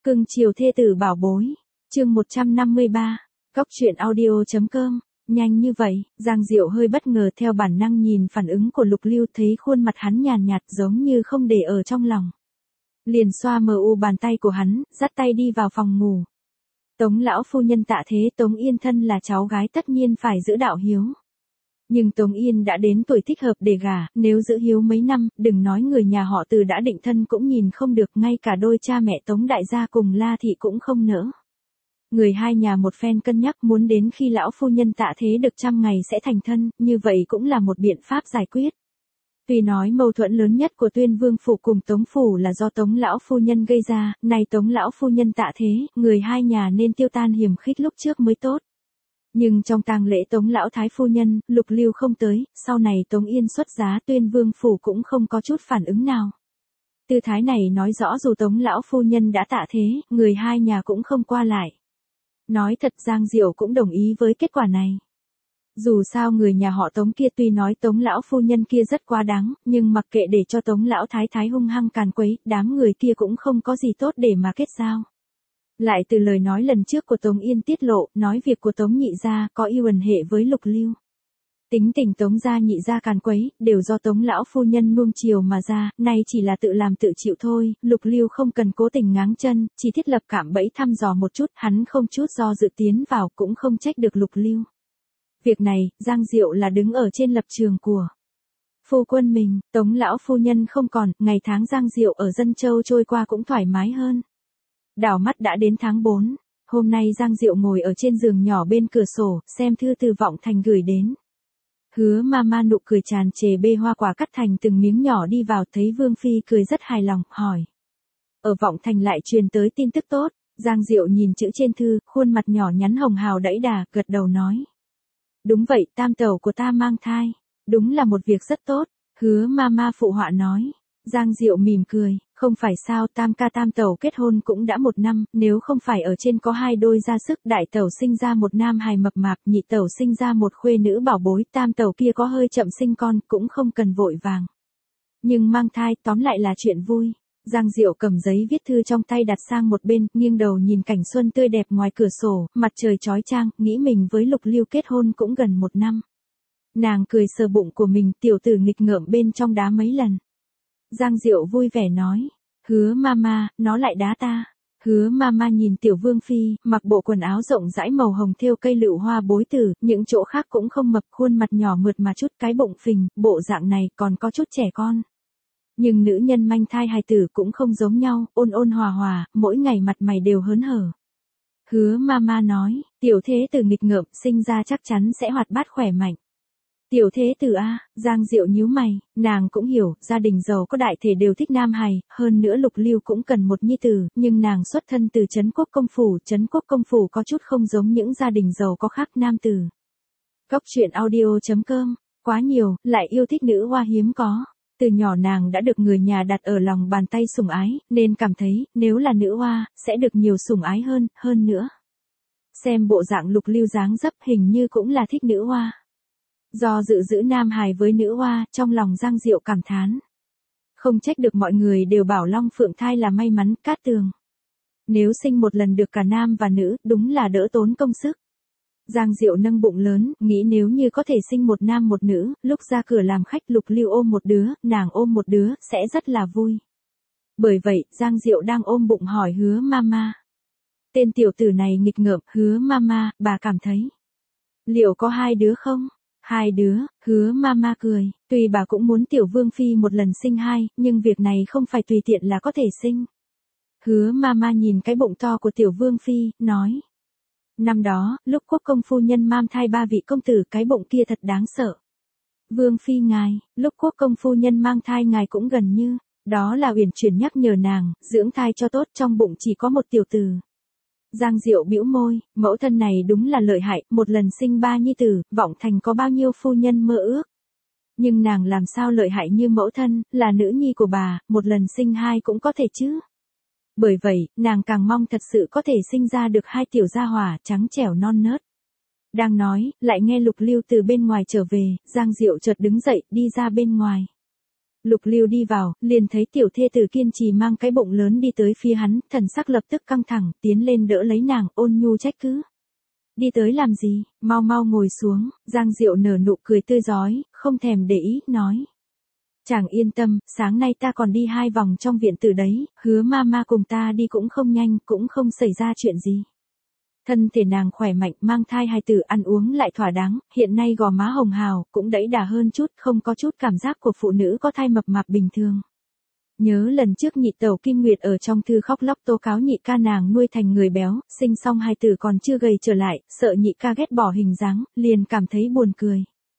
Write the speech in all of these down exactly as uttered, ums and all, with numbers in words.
Cưng chiều thê tử bảo bối. Chương một trăm năm mươi ba. Góc truyện audio.com. Nhanh như vậy, Giang Diệu hơi bất ngờ, theo bản năng nhìn phản ứng của Lục Lưu, thấy khuôn mặt hắn nhàn nhạt giống như không để ở trong lòng. Liền xoa mờ u bàn tay của hắn, dắt tay đi vào phòng ngủ. Tống lão phu nhân tạ thế, Tống Yên thân là cháu gái tất nhiên phải giữ đạo hiếu. Nhưng Tống Yên đã đến tuổi thích hợp để gả, nếu giữ hiếu mấy năm, đừng nói người nhà họ Từ đã định thân cũng nhìn không được, ngay cả đôi cha mẹ Tống đại gia cùng La thị cũng không nỡ. Người hai nhà một phen cân nhắc, muốn đến khi lão phu nhân tạ thế được trăm ngày sẽ thành thân, như vậy cũng là một biện pháp giải quyết. Tuy nói mâu thuẫn lớn nhất của Tuyên Vương phủ cùng Tống phủ là do Tống lão phu nhân gây ra, nay Tống lão phu nhân tạ thế, người hai nhà nên tiêu tan hiềm khích lúc trước mới tốt. Nhưng trong tang lễ Tống lão thái phu nhân, Lục Lưu không tới, sau này Tống Yên xuất giá, Tuyên Vương phủ cũng không có chút phản ứng nào. Tư thái này nói rõ dù Tống lão phu nhân đã tạ thế, người hai nhà cũng không qua lại. Nói thật, Giang Diệu cũng đồng ý với kết quả này. Dù sao người nhà họ Tống kia tuy nói Tống lão phu nhân kia rất quá đáng, nhưng mặc kệ để cho Tống lão thái thái hung hăng càn quấy, đám người kia cũng không có gì tốt để mà kết giao. Lại từ lời nói lần trước của Tống Yên tiết lộ, nói việc của Tống nhị gia có yêu ẩn hệ với Lục Lưu. Tính tình Tống gia nhị gia càn quấy, đều do Tống lão phu nhân nuông chiều mà ra, nay chỉ là tự làm tự chịu thôi, Lục Lưu không cần cố tình ngáng chân, chỉ thiết lập cạm bẫy thăm dò một chút, hắn không chút do dự tiến vào, cũng không trách được Lục Lưu. Việc này, Giang Diệu là đứng ở trên lập trường của phu quân mình, Tống lão phu nhân không còn, ngày tháng Giang Diệu ở Dân Châu trôi qua cũng thoải mái hơn. Đảo mắt đã đến tháng bốn, hôm nay Giang Diệu ngồi ở trên giường nhỏ bên cửa sổ, xem thư từ Vọng Thành gửi đến. Hứa Mama nụ cười tràn trề bê hoa quả cắt thành từng miếng nhỏ đi vào, thấy Vương Phi cười rất hài lòng, hỏi. Ở Vọng Thành lại truyền tới tin tức tốt. Giang Diệu nhìn chữ trên thư, khuôn mặt nhỏ nhắn hồng hào đẫy đà, gật đầu nói. Đúng vậy, tam tẩu của ta mang thai. Đúng là một việc rất tốt. Hứa Mama phụ họa nói. Giang Diệu mỉm cười, không phải sao, tam ca tam tẩu kết hôn cũng đã một năm, nếu không phải ở trên có hai đôi ra sức, đại tẩu sinh ra một nam hài mập mạp, nhị tẩu sinh ra một khuê nữ bảo bối, tam tẩu kia có hơi chậm sinh con, cũng không cần vội vàng. Nhưng mang thai, tóm lại là chuyện vui. Giang Diệu cầm giấy viết thư trong tay đặt sang một bên, nghiêng đầu nhìn cảnh xuân tươi đẹp ngoài cửa sổ, mặt trời chói chang, nghĩ mình với Lục Lưu kết hôn cũng gần một năm. Nàng cười sờ bụng của mình, tiểu tử nghịch ngợm bên trong đá mấy lần. Giang Diệu vui vẻ nói, Hứa Mama, nó lại đá ta. Hứa Mama nhìn tiểu Vương Phi, mặc bộ quần áo rộng rãi màu hồng thêu cây lựu hoa bối tử, những chỗ khác cũng không mập, khuôn mặt nhỏ mượt mà chút, cái bụng phình, bộ dạng này còn có chút trẻ con. Nhưng nữ nhân manh thai hài tử cũng không giống nhau, ôn ôn hòa hòa, mỗi ngày mặt mày đều hớn hở. Hứa Mama nói, tiểu thế tử nghịch ngợm, sinh ra chắc chắn sẽ hoạt bát khỏe mạnh. Tiểu thế tử a, Giang Diệu nhíu mày, nàng cũng hiểu, gia đình giàu có đại thể đều thích nam hài, hơn nữa Lục Lưu cũng cần một nhi tử, nhưng nàng xuất thân từ Trấn Quốc công phủ, Trấn Quốc công phủ có chút không giống những gia đình giàu có khác nam tử. Góc truyện audio.com, quá nhiều, lại yêu thích nữ hoa hiếm có. Từ nhỏ nàng đã được người nhà đặt ở lòng bàn tay sủng ái, nên cảm thấy, nếu là nữ hoa, sẽ được nhiều sủng ái hơn, hơn nữa. Xem bộ dạng Lục Lưu dáng dấp hình như cũng là thích nữ hoa. Do dự giữ nam hài với nữ hoa, trong lòng Giang Diệu cảm thán. Không trách được mọi người đều bảo Long Phượng thai là may mắn, cát tường. Nếu sinh một lần được cả nam và nữ, đúng là đỡ tốn công sức. Giang Diệu nâng bụng lớn, nghĩ nếu như có thể sinh một nam một nữ, lúc ra cửa làm khách Lục Lưu ôm một đứa, nàng ôm một đứa, sẽ rất là vui. Bởi vậy, Giang Diệu đang ôm bụng hỏi Hứa Mama. Tên tiểu tử này nghịch ngợm, Hứa Mama, bà cảm thấy. Liệu có hai đứa không? Hai đứa, Hứa Mama cười, tuy bà cũng muốn tiểu Vương Phi một lần sinh hai, nhưng việc này không phải tùy tiện là có thể sinh. Hứa Mama nhìn cái bụng to của tiểu Vương Phi, nói. Năm đó, lúc quốc công phu nhân mang thai ba vị công tử, cái bụng kia thật đáng sợ. Vương Phi ngài, lúc quốc công phu nhân mang thai ngài cũng gần như, đó là Uyển Chuyển nhắc nhở nàng, dưỡng thai cho tốt, trong bụng chỉ có một tiểu tử. Giang Diệu bĩu môi, mẫu thân này đúng là lợi hại, một lần sinh ba nhi tử, Vọng Thành có bao nhiêu phu nhân mơ ước. Nhưng nàng làm sao lợi hại như mẫu thân, là nữ nhi của bà, một lần sinh hai cũng có thể chứ. Bởi vậy, nàng càng mong thật sự có thể sinh ra được hai tiểu gia hỏa trắng trẻo non nớt. Đang nói, lại nghe Lục Lưu từ bên ngoài trở về, Giang Diệu chợt đứng dậy, đi ra bên ngoài. Lục Lưu đi vào, liền thấy tiểu thê tử kiên trì mang cái bụng lớn đi tới phía hắn, thần sắc lập tức căng thẳng, tiến lên đỡ lấy nàng, ôn nhu trách cứ. Đi tới làm gì, mau mau ngồi xuống, Giang Diệu nở nụ cười tươi rói, không thèm để ý, nói. Chàng yên tâm, sáng nay ta còn đi hai vòng trong viện tử đấy, hứa mama cùng ta đi cũng không nhanh, cũng không xảy ra chuyện gì. Thân thể nàng khỏe mạnh, mang thai hài tử, ăn uống lại thỏa đáng, hiện nay gò má hồng hào, cũng đẫy đà hơn chút, không có chút cảm giác của phụ nữ có thai mập mạp bình thường. Nhớ lần trước nhị tẩu Kim Nguyệt ở trong thư khóc lóc tố cáo nhị ca nàng nuôi thành người béo, sinh xong hài tử còn chưa gầy trở lại, sợ nhị ca ghét bỏ hình dáng, liền cảm thấy buồn cười.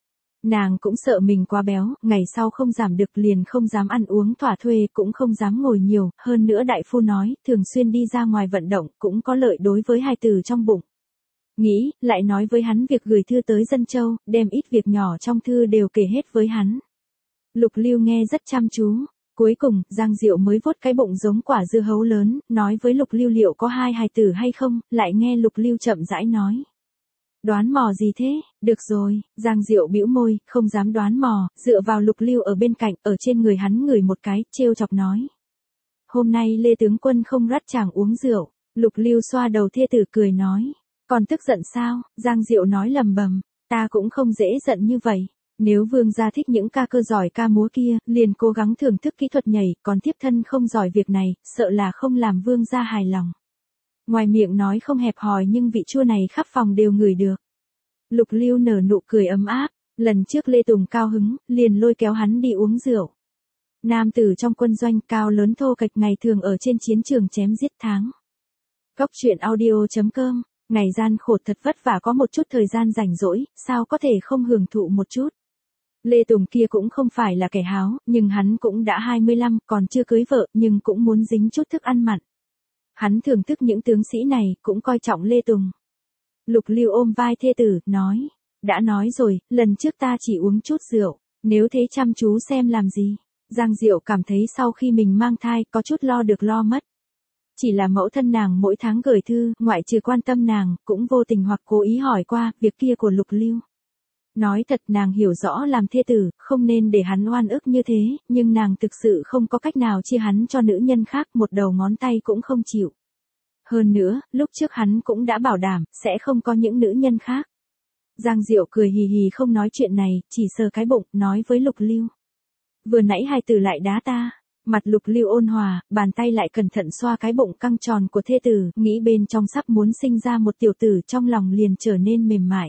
Nàng cũng sợ mình quá béo, ngày sau không giảm được liền không dám ăn uống thỏa thuê, cũng không dám ngồi nhiều, hơn nữa đại phu nói, thường xuyên đi ra ngoài vận động, cũng có lợi đối với hài tử trong bụng. Nghĩ, lại nói với hắn việc gửi thư tới Dân Châu, đem ít việc nhỏ trong thư đều kể hết với hắn. Lục Lưu nghe rất chăm chú. Cuối cùng, Giang Diệu mới vuốt cái bụng giống quả dưa hấu lớn, nói với Lục Lưu liệu có hai hài tử hay không, lại nghe Lục Lưu chậm rãi nói. Đoán mò gì thế, được rồi, Giang Diệu bĩu môi, không dám đoán mò, dựa vào Lục Lưu ở bên cạnh, ở trên người hắn ngửi một cái, trêu chọc nói. Hôm nay Lê Tướng Quân không rắt chàng uống rượu, Lục Lưu xoa đầu thê tử cười nói. Còn tức giận sao, Giang Diệu nói lầm bầm, ta cũng không dễ giận như vậy. Nếu vương gia thích những ca cơ giỏi ca múa kia, liền cố gắng thưởng thức kỹ thuật nhảy, còn tiếp thân không giỏi việc này, sợ là không làm vương gia hài lòng. Ngoài miệng nói không hẹp hòi nhưng vị chua này khắp phòng đều ngửi được. Lục Lưu nở nụ cười ấm áp, lần trước Lê Tùng cao hứng, liền lôi kéo hắn đi uống rượu. Nam tử trong quân doanh cao lớn thô kệch ngày thường ở trên chiến trường chém giết tháng. Góc truyện audio chấm com, ngày gian khổ thật vất vả có một chút thời gian rảnh rỗi, sao có thể không hưởng thụ một chút. Lê Tùng kia cũng không phải là kẻ háo, nhưng hắn cũng đã hai mươi lăm, còn chưa cưới vợ, nhưng cũng muốn dính chút thức ăn mặn. Hắn thưởng thức những tướng sĩ này, cũng coi trọng Lê Tùng. Lục Lưu ôm vai thê tử, nói, đã nói rồi, lần trước ta chỉ uống chút rượu, nếu thế chăm chú xem làm gì. Giang Diệu cảm thấy sau khi mình mang thai, có chút lo được lo mất. Chỉ là mẫu thân nàng mỗi tháng gửi thư, ngoại trừ quan tâm nàng, cũng vô tình hoặc cố ý hỏi qua, việc kia của Lục Lưu. Nói thật nàng hiểu rõ làm thê tử, không nên để hắn oan ức như thế, nhưng nàng thực sự không có cách nào chia hắn cho nữ nhân khác, một đầu ngón tay cũng không chịu. Hơn nữa, lúc trước hắn cũng đã bảo đảm, sẽ không có những nữ nhân khác. Giang Diệu cười hì hì không nói chuyện này, chỉ sờ cái bụng, nói với Lục Lưu. Vừa nãy hài tử lại đá ta. Mặt Lục Lưu ôn hòa, bàn tay lại cẩn thận xoa cái bụng căng tròn của thê tử, nghĩ bên trong sắp muốn sinh ra một tiểu tử, trong lòng liền trở nên mềm mại.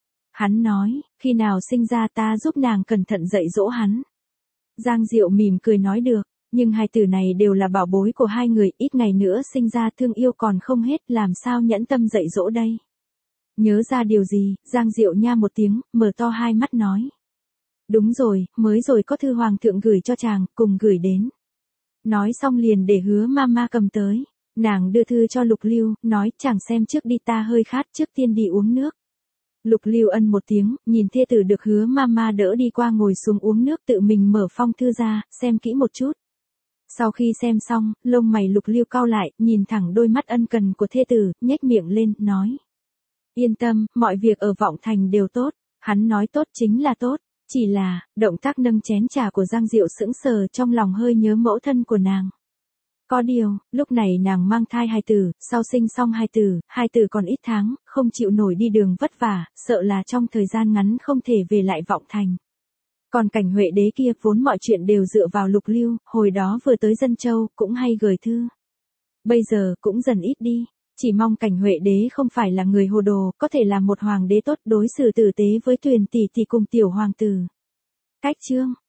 Hắn nói, khi nào sinh ra ta giúp nàng cẩn thận dạy dỗ hắn. Giang Diệu mỉm cười nói được, nhưng hai tử này đều là bảo bối của hai người, ít ngày nữa sinh ra thương yêu còn không hết, làm sao nhẫn tâm dạy dỗ đây. Nhớ ra điều gì, Giang Diệu nha một tiếng, mở to hai mắt nói. Đúng rồi, mới rồi có thư hoàng thượng gửi cho chàng, cùng gửi đến. Nói xong liền để hứa mama cầm tới. Nàng đưa thư cho Lục Lưu, nói chàng xem trước đi, ta hơi khát, trước tiên đi uống nước. Lục Lưu ân một tiếng, nhìn thê tử được hứa mama đỡ đi qua ngồi xuống uống nước, tự mình mở phong thư ra, xem kỹ một chút. Sau khi xem xong, lông mày Lục Lưu cau lại, nhìn thẳng đôi mắt ân cần của thê tử, nhếch miệng lên, nói. Yên tâm, mọi việc ở Vọng Thành đều tốt. Hắn nói tốt chính là tốt. Chỉ là, động tác nâng chén trà của Giang Diệu sững sờ, trong lòng hơi nhớ mẫu thân của nàng. Có điều, lúc này nàng mang thai hài tử, sau sinh xong hài tử, hài tử còn ít tháng, không chịu nổi đi đường vất vả, sợ là trong thời gian ngắn không thể về lại Vọng Thành. Còn Cảnh Huệ đế kia vốn mọi chuyện đều dựa vào Lục Lưu, hồi đó vừa tới Dân Châu, cũng hay gửi thư. Bây giờ, cũng dần ít đi. Chỉ mong Cảnh Huệ đế không phải là người hồ đồ, có thể là một hoàng đế tốt, đối xử tử tế với Tuyền tỷ tỷ cùng tiểu hoàng tử. Cách chương